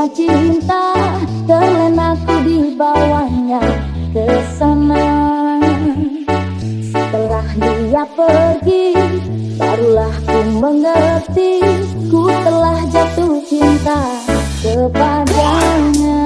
cinta, terlena ku dibawanya ke sana. Setelah dia pergi, barulah ku mengerti, ku telah jatuh cinta kepadanya.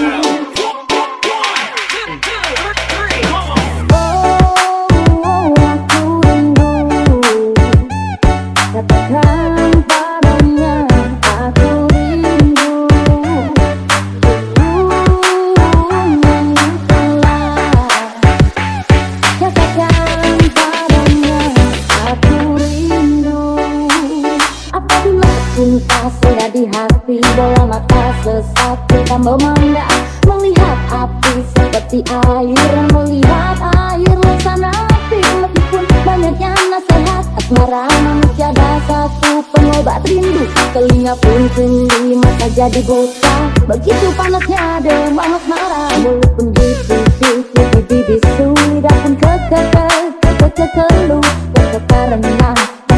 Cinta sudah di hati, bola mata sesat kita memandang, melihat api seperti air, melihat air laksana api. Meskipun banyaknya nasihat, asmara manusia ada satu pengobat rindu. Telinga pun sendi, mata jadi buta, begitu panasnya demam asmara. Mulut pun dibisu, bisu, lidah pun kekeluh, karena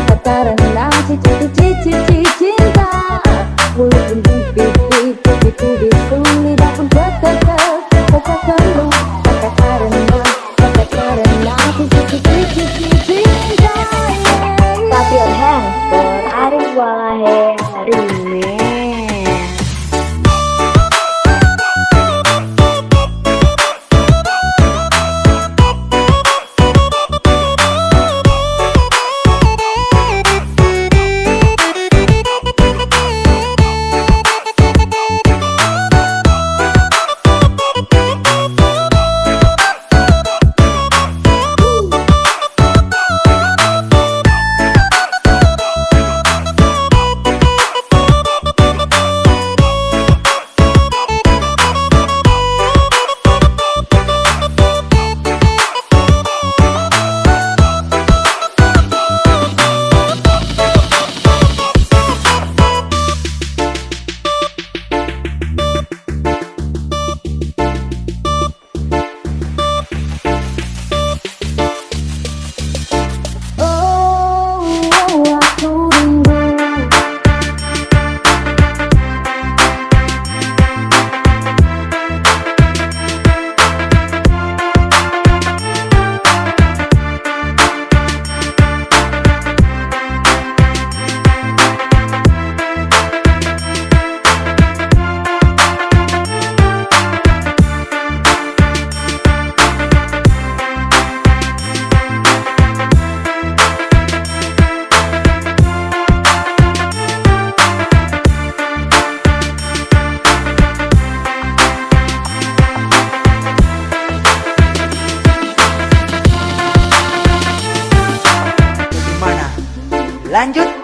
cici cinta. Mulut pun bisu, lidah pun kekeluh, karena cici cinta. Clap your hands for Arif Walahe Remix. Lanjut.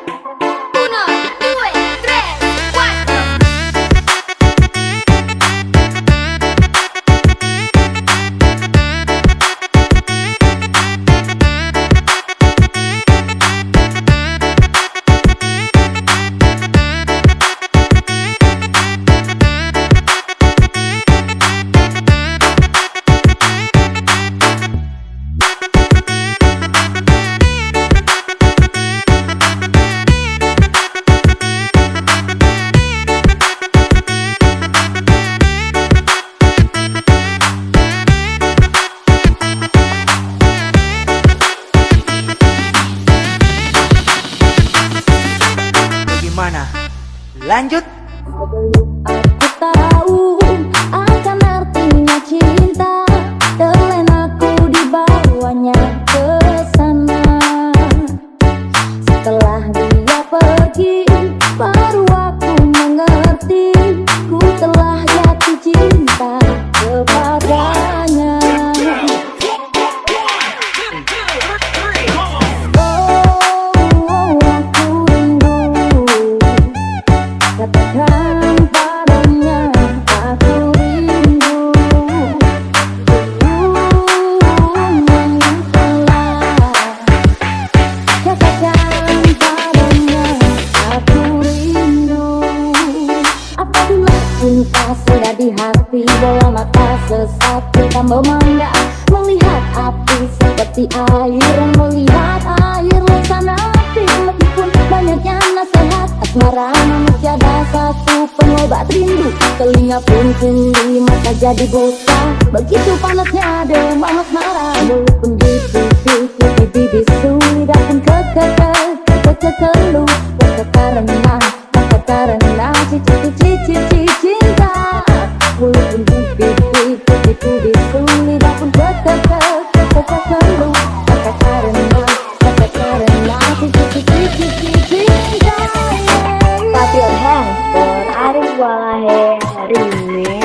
Lanjut. Sebelum aku tahu akan artinya cinta, terlena ku dibawanya ke sana. Setelah dia pergi, baru aku mengerti, ku telah jatuh cinta kepadanya. Cinta sudah di hati, bola mata sesat kita memandang, melihat api seperti air, melihat air laksana api. Meskipun banyaknya nasihat, asmara manusia ada satu pengobat rindu. Telinga pun tuli, mata jadi buta. Begitu panasnya demam asmara. Walaupun di pipi bisu, lidah pun kekeluh. Maka karena cici cinta. Walaupun di pipi bisu, lidah pun kekeluh. Maka karena cici cinta. Clap your hands for Arif Walahe Remix.